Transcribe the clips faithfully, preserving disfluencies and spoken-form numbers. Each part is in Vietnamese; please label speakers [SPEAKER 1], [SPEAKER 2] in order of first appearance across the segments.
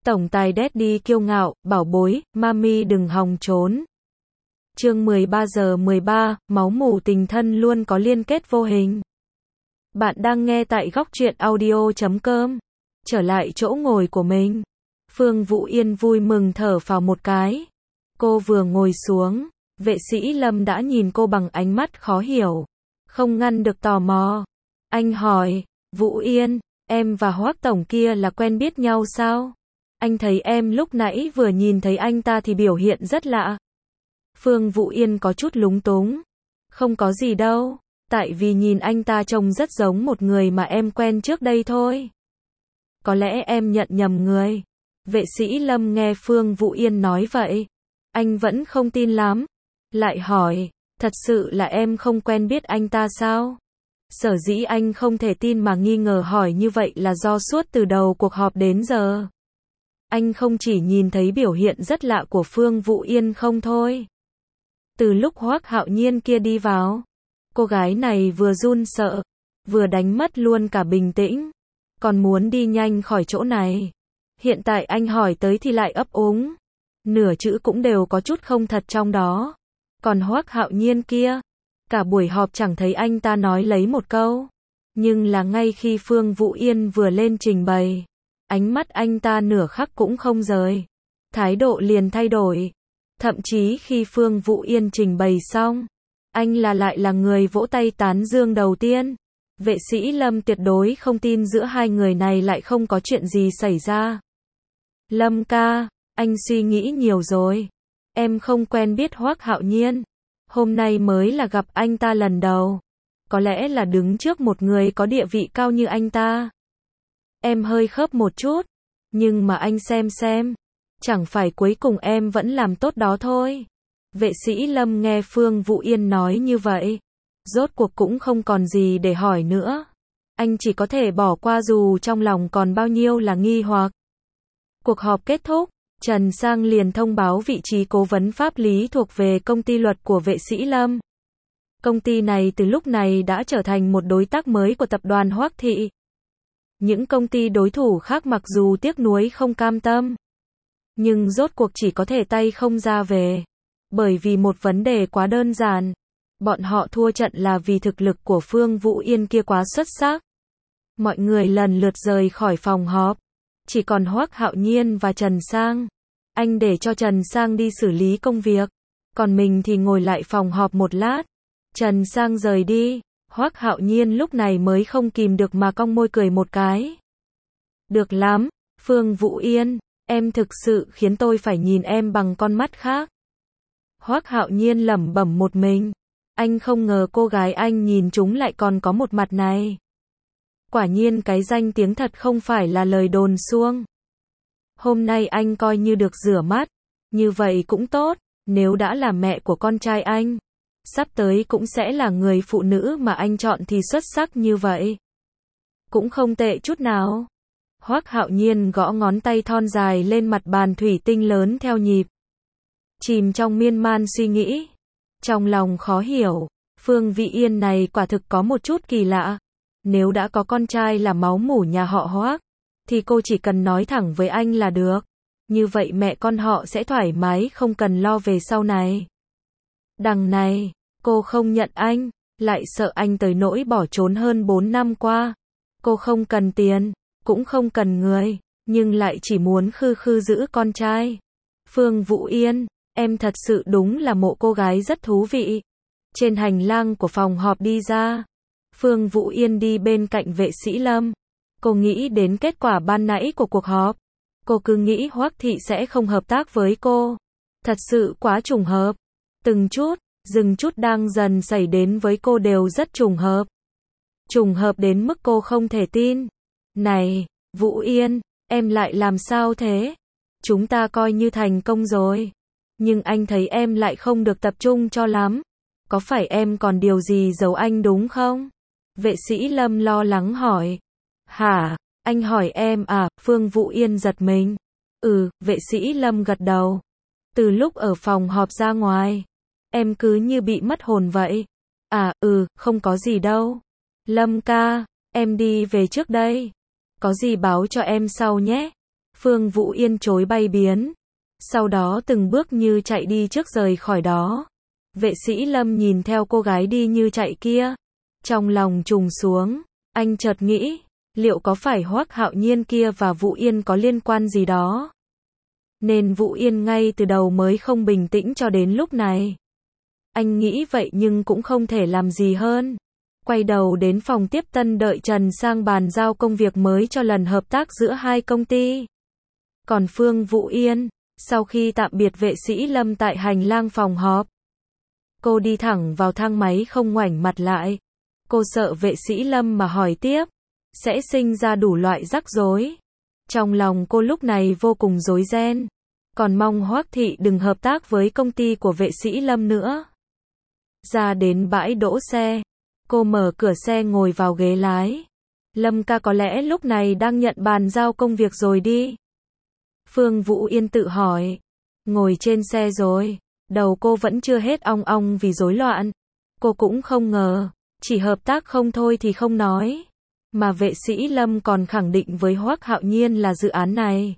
[SPEAKER 1] Tổng tài Daddy kiêu ngạo, bảo bối, mami đừng hòng trốn. Chương mười ba giờ mười ba, máu mủ tình thân luôn có liên kết vô hình. Bạn đang nghe tại góc truyện audio chấm com. Trở lại chỗ ngồi của mình. Phương Vũ Yên vui mừng thở phào một cái. Cô vừa ngồi xuống, vệ sĩ Lâm đã nhìn cô bằng ánh mắt khó hiểu. Không ngăn được tò mò. Anh hỏi, Vũ Yên, em và Hoắc tổng kia là quen biết nhau sao? Anh thấy em lúc nãy vừa nhìn thấy anh ta thì biểu hiện rất lạ. Phương Vũ Yên có chút lúng túng. Không có gì đâu, tại vì nhìn anh ta trông rất giống một người mà em quen trước đây thôi. Có lẽ em nhận nhầm người. Vệ sĩ Lâm nghe Phương Vũ Yên nói vậy, anh vẫn không tin lắm. Lại hỏi, thật sự là em không quen biết anh ta sao? Sở dĩ anh không thể tin mà nghi ngờ hỏi như vậy là do suốt từ đầu cuộc họp đến giờ, anh không chỉ nhìn thấy biểu hiện rất lạ của Phương Vũ Yên không thôi. Từ lúc Hoắc Hạo Nhiên kia đi vào, cô gái này vừa run sợ, vừa đánh mất luôn cả bình tĩnh, còn muốn đi nhanh khỏi chỗ này. Hiện tại anh hỏi tới thì lại ấp úng, nửa chữ cũng đều có chút không thật trong đó. Còn Hoắc Hạo Nhiên kia, cả buổi họp chẳng thấy anh ta nói lấy một câu. Nhưng là ngay khi Phương Vũ Yên vừa lên trình bày, ánh mắt anh ta nửa khắc cũng không rời, thái độ liền thay đổi. Thậm chí khi Phương Vũ Yên trình bày xong, anh là lại là người vỗ tay tán dương đầu tiên. Vệ sĩ Lâm tuyệt đối không tin giữa hai người này lại không có chuyện gì xảy ra. Lâm ca, anh suy nghĩ nhiều rồi. Em không quen biết Hoắc Hạo Nhiên, hôm nay mới là gặp anh ta lần đầu. Có lẽ là đứng trước một người có địa vị cao như anh ta, em hơi khớp một chút, nhưng mà anh xem xem, chẳng phải cuối cùng em vẫn làm tốt đó thôi. Vệ sĩ Lâm nghe Phương Vũ Yên nói như vậy, rốt cuộc cũng không còn gì để hỏi nữa. Anh chỉ có thể bỏ qua dù trong lòng còn bao nhiêu là nghi hoặc. Cuộc họp kết thúc, Trần Sang liền thông báo vị trí cố vấn pháp lý thuộc về công ty luật của vệ sĩ Lâm. Công ty này từ lúc này đã trở thành một đối tác mới của tập đoàn Hoắc Thị. Những công ty đối thủ khác mặc dù tiếc nuối không cam tâm, nhưng rốt cuộc chỉ có thể tay không ra về. Bởi vì một vấn đề quá đơn giản, bọn họ thua trận là vì thực lực của Phương Vũ Yên kia quá xuất sắc. Mọi người lần lượt rời khỏi phòng họp, chỉ còn Hoắc Hạo Nhiên và Trần Sang. Anh để cho Trần Sang đi xử lý công việc, còn mình thì ngồi lại phòng họp một lát. Trần Sang rời đi, Hoắc Hạo Nhiên lúc này mới không kìm được mà cong môi cười một cái. Được lắm, Phương Vũ Yên, em thực sự khiến tôi phải nhìn em bằng con mắt khác. Hoắc Hạo Nhiên lẩm bẩm một mình, anh không ngờ cô gái anh nhìn chúng lại còn có một mặt này. Quả nhiên cái danh tiếng thật không phải là lời đồn suông. Hôm nay anh coi như được rửa mắt, như vậy cũng tốt, nếu đã là mẹ của con trai anh, sắp tới cũng sẽ là người phụ nữ mà anh chọn thì xuất sắc như vậy. Cũng không tệ chút nào. Hoắc Hạo Nhiên gõ ngón tay thon dài lên mặt bàn thủy tinh lớn theo nhịp. Chìm trong miên man suy nghĩ, trong lòng khó hiểu, Phương Vị Yên này quả thực có một chút kỳ lạ. Nếu đã có con trai là máu mủ nhà họ Hoắc, thì cô chỉ cần nói thẳng với anh là được. Như vậy mẹ con họ sẽ thoải mái không cần lo về sau này. Đằng này, cô không nhận anh, lại sợ anh tới nỗi bỏ trốn hơn bốn năm qua. Cô không cần tiền, cũng không cần người, nhưng lại chỉ muốn khư khư giữ con trai. Phương Vũ Yên, em thật sự đúng là mộ cô gái rất thú vị. Trên hành lang của phòng họp đi ra, Phương Vũ Yên đi bên cạnh vệ sĩ Lâm. Cô nghĩ đến kết quả ban nãy của cuộc họp. Cô cứ nghĩ Hoắc Thị sẽ không hợp tác với cô. Thật sự quá trùng hợp. Từng chút, dừng chút đang dần xảy đến với cô đều rất trùng hợp. Trùng hợp đến mức cô không thể tin. Này, Vũ Yên, em lại làm sao thế? Chúng ta coi như thành công rồi. Nhưng anh thấy em lại không được tập trung cho lắm. Có phải em còn điều gì giấu anh đúng không? Vệ sĩ Lâm lo lắng hỏi. Hả? Anh hỏi em à? Phương Vũ Yên giật mình. Ừ, vệ sĩ Lâm gật đầu. Từ lúc ở phòng họp ra ngoài, em cứ như bị mất hồn vậy. À, ừ, không có gì đâu. Lâm ca, em đi về trước đây. Có gì báo cho em sau nhé. Phương Vũ Yên chối bay biến. Sau đó từng bước như chạy đi trước rời khỏi đó. Vệ sĩ Lâm nhìn theo cô gái đi như chạy kia. Trong lòng trùng xuống. Anh chợt nghĩ, liệu có phải Hoắc Hạo Nhiên kia và Vũ Yên có liên quan gì đó? Nên Vũ Yên ngay từ đầu mới không bình tĩnh cho đến lúc này. Anh nghĩ vậy nhưng cũng không thể làm gì hơn. Quay đầu đến phòng tiếp tân đợi Trần Sang bàn giao công việc mới cho lần hợp tác giữa hai công ty. Còn Phương Vũ Yên, sau khi tạm biệt vệ sĩ Lâm tại hành lang phòng họp, cô đi thẳng vào thang máy không ngoảnh mặt lại. Cô sợ vệ sĩ Lâm mà hỏi tiếp, sẽ sinh ra đủ loại rắc rối. Trong lòng cô lúc này vô cùng rối ren. Còn mong Hoắc Thị đừng hợp tác với công ty của vệ sĩ Lâm nữa. Ra đến bãi đỗ xe, cô mở cửa xe ngồi vào ghế lái. Lâm ca có lẽ lúc này đang nhận bàn giao công việc rồi đi. Phương Vũ Yên tự hỏi. Ngồi trên xe rồi, đầu cô vẫn chưa hết ong ong vì rối loạn. Cô cũng không ngờ, chỉ hợp tác không thôi thì không nói, mà vệ sĩ Lâm còn khẳng định với Hoắc Hạo Nhiên là dự án này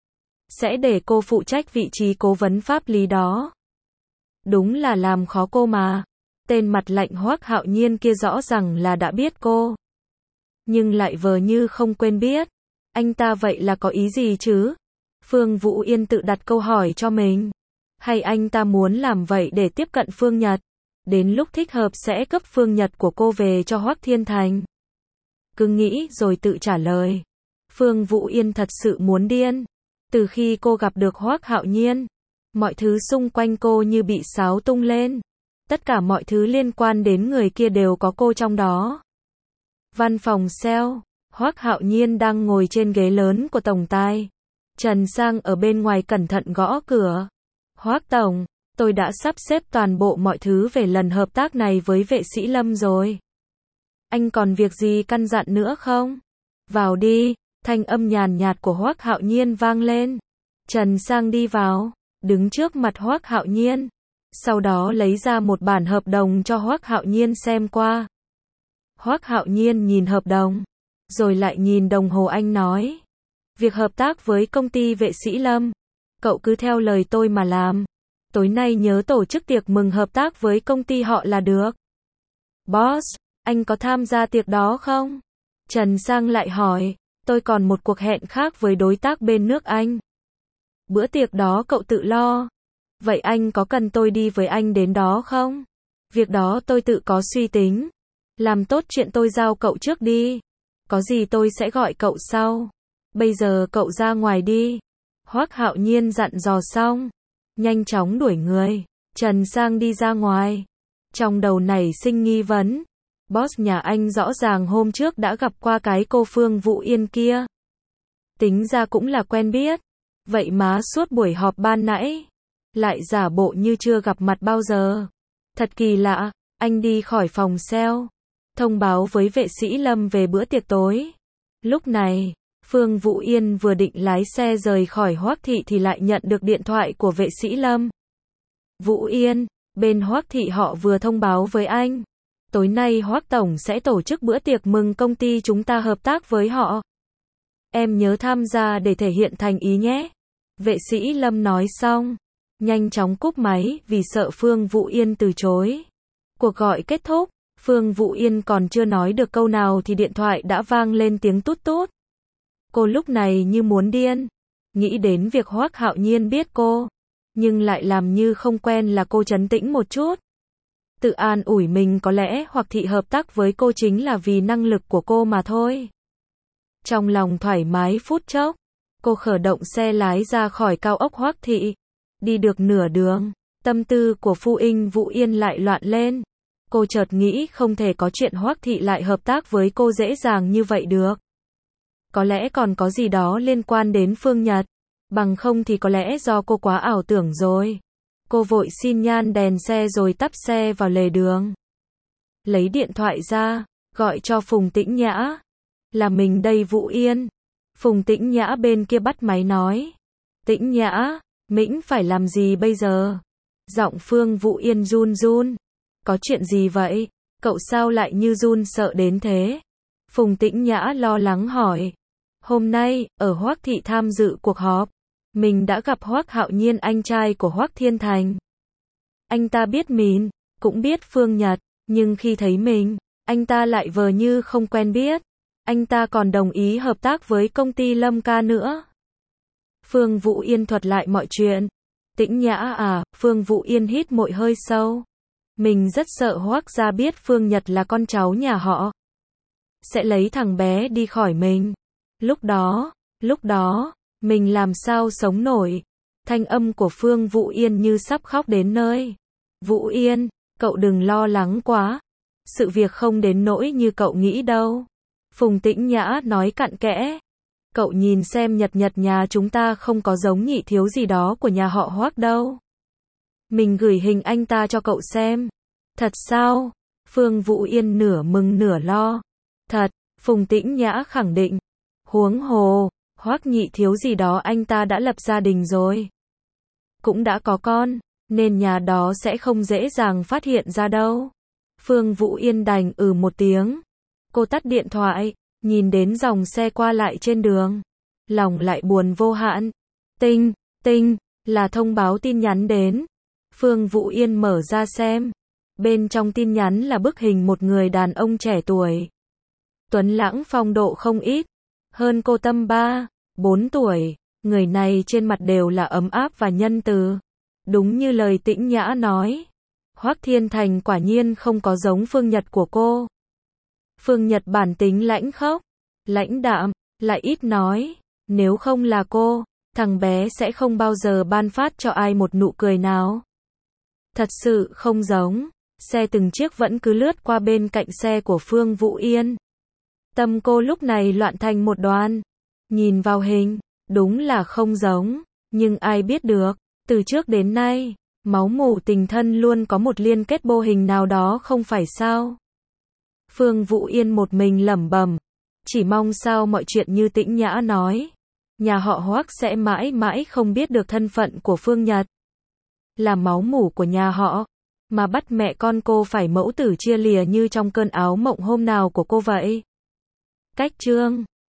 [SPEAKER 1] sẽ để cô phụ trách vị trí cố vấn pháp lý đó. Đúng là làm khó cô mà. Tên mặt lạnh Hoắc Hạo Nhiên kia rõ ràng là đã biết cô, nhưng lại vờ như không quên biết. Anh ta vậy là có ý gì chứ? Phương Vũ Yên tự đặt câu hỏi cho mình. Hay anh ta muốn làm vậy để tiếp cận Phương Nhật? Đến lúc thích hợp sẽ cấp Phương Nhật của cô về cho Hoắc Thiên Thành. Cứ nghĩ rồi tự trả lời. Phương Vũ Yên thật sự muốn điên. Từ khi cô gặp được Hoắc Hạo Nhiên, mọi thứ xung quanh cô như bị xáo tung lên. Tất cả mọi thứ liên quan đến người kia đều có cô trong đó. Văn phòng sale, Hoắc Hạo Nhiên đang ngồi trên ghế lớn của tổng tài. Trần Sang ở bên ngoài cẩn thận gõ cửa. Hoắc tổng, tôi đã sắp xếp toàn bộ mọi thứ về lần hợp tác này với vệ sĩ Lâm rồi. Anh còn việc gì căn dặn nữa không? Vào đi, thanh âm nhàn nhạt của Hoắc Hạo Nhiên vang lên. Trần Sang đi vào, đứng trước mặt Hoắc Hạo Nhiên. Sau đó lấy ra một bản hợp đồng cho Hoắc Hạo Nhiên xem qua. Hoắc Hạo Nhiên nhìn hợp đồng, rồi lại nhìn đồng hồ. Anh nói, việc hợp tác với công ty vệ sĩ Lâm, cậu cứ theo lời tôi mà làm. Tối nay nhớ tổ chức tiệc mừng hợp tác với công ty họ là được. Boss, anh có tham gia tiệc đó không? Trần Sang lại hỏi, tôi còn một cuộc hẹn khác với đối tác bên nước Anh. Bữa tiệc đó cậu tự lo. Vậy anh có cần tôi đi với anh đến đó không? Việc đó tôi tự có suy tính. Làm tốt chuyện tôi giao cậu trước đi. Có gì tôi sẽ gọi cậu sau. Bây giờ cậu ra ngoài đi. Hoắc Hạo Nhiên dặn dò xong, nhanh chóng đuổi người. Trần Sang đi ra ngoài. Trong đầu nảy sinh nghi vấn. Boss nhà anh rõ ràng hôm trước đã gặp qua cái cô Phương Vũ Yên kia. Tính ra cũng là quen biết. Vậy mà suốt buổi họp ban nãy lại giả bộ như chưa gặp mặt bao giờ. Thật kỳ lạ. Anh đi khỏi phòng sale, thông báo với vệ sĩ Lâm về bữa tiệc tối. Lúc này, Phương Vũ Yên vừa định lái xe rời khỏi Hoắc Thị thì lại nhận được điện thoại của vệ sĩ Lâm. Vũ Yên, bên Hoắc Thị họ vừa thông báo với anh. Tối nay Hoắc Tổng sẽ tổ chức bữa tiệc mừng công ty chúng ta hợp tác với họ. Em nhớ tham gia để thể hiện thành ý nhé. Vệ sĩ Lâm nói xong, nhanh chóng cúp máy vì sợ Phương Vũ Yên từ chối. Cuộc gọi kết thúc, Phương Vũ Yên còn chưa nói được câu nào thì điện thoại đã vang lên tiếng tút tút. Cô lúc này như muốn điên, nghĩ đến việc Hoắc Hạo Nhiên biết cô, nhưng lại làm như không quen là cô trấn tĩnh một chút. Tự an ủi mình có lẽ Hoắc Thị hợp tác với cô chính là vì năng lực của cô mà thôi. Trong lòng thoải mái phút chốc, cô khởi động xe lái ra khỏi cao ốc Hoắc Thị. Đi được nửa đường, tâm tư của Phu Inh Vũ Yên lại loạn lên. Cô chợt nghĩ không thể có chuyện Hoắc Thị lại hợp tác với cô dễ dàng như vậy được. Có lẽ còn có gì đó liên quan đến Phương Nhật, bằng không thì có lẽ do cô quá ảo tưởng rồi. Cô vội xin nhan đèn xe rồi tắp xe vào lề đường. Lấy điện thoại ra, gọi cho Phùng Tĩnh Nhã. Là mình đây Vũ Yên. Phùng Tĩnh Nhã bên kia bắt máy nói. Tĩnh Nhã, Mĩnh phải làm gì bây giờ? Giọng Phương Vũ Yên run run. Có chuyện gì vậy? Cậu sao lại như run sợ đến thế? Phùng Tĩnh Nhã lo lắng hỏi. Hôm nay, ở Hoắc thị tham dự cuộc họp, mình đã gặp Hoắc Hạo Nhiên, anh trai của Hoắc Thiên Thành. Anh ta biết mình, cũng biết Phương Nhật, nhưng khi thấy mình, anh ta lại vờ như không quen biết. Anh ta còn đồng ý hợp tác với công ty Lâm Ca nữa. Phương Vũ Yên thuật lại mọi chuyện. Tĩnh Nhã à, Phương Vũ Yên hít một hơi sâu. Mình rất sợ Hoắc gia biết Phương Nhật là con cháu nhà họ, sẽ lấy thằng bé đi khỏi mình. Lúc đó, lúc đó, mình làm sao sống nổi. Thanh âm của Phương Vũ Yên như sắp khóc đến nơi. Vũ Yên, cậu đừng lo lắng quá. Sự việc không đến nỗi như cậu nghĩ đâu. Phùng Tĩnh Nhã nói cặn kẽ. Cậu nhìn xem, Nhật Nhật nhà chúng ta không có giống nhị thiếu gì đó của nhà họ Hoắc đâu. Mình gửi hình anh ta cho cậu xem. Thật sao? Phương Vũ Yên nửa mừng nửa lo. Thật, Phùng Tĩnh Nhã khẳng định. Huống hồ, Hoắc nhị thiếu gì đó anh ta đã lập gia đình rồi. Cũng đã có con, nên nhà đó sẽ không dễ dàng phát hiện ra đâu. Phương Vũ Yên đành ừ một tiếng. Cô tắt điện thoại, nhìn đến dòng xe qua lại trên đường. Lòng lại buồn vô hạn. Tinh, tinh, là thông báo tin nhắn đến. Phương Vũ Yên mở ra xem. Bên trong tin nhắn là bức hình một người đàn ông trẻ tuổi. Tuấn lãng phong độ không ít. Hơn cô Tâm ba, bốn tuổi. Người này trên mặt đều là ấm áp và nhân từ. Đúng như lời Tĩnh Nhã nói. Hoắc Thiên Thành quả nhiên không có giống Phương Nhật của cô. Phương Nhật bản tính lãnh khốc, lãnh đạm, lại ít nói. Nếu không là cô, thằng bé sẽ không bao giờ ban phát cho ai một nụ cười nào. Thật sự không giống. Xe từng chiếc vẫn cứ lướt qua bên cạnh xe của Phương Vũ Yên. Tâm cô lúc này loạn thành một đoàn. Nhìn vào hình, đúng là không giống. Nhưng ai biết được, từ trước đến nay, máu mủ tình thân luôn có một liên kết vô hình nào đó không phải sao? Phương Vũ Yên một mình lẩm bẩm. Chỉ mong sao mọi chuyện như Tĩnh Nhã nói. Nhà họ Hoắc sẽ mãi mãi không biết được thân phận của Phương Nhật. Là máu mủ của nhà họ. Mà bắt mẹ con cô phải mẫu tử chia lìa như trong cơn áo mộng hôm nào của cô vậy. Cách chương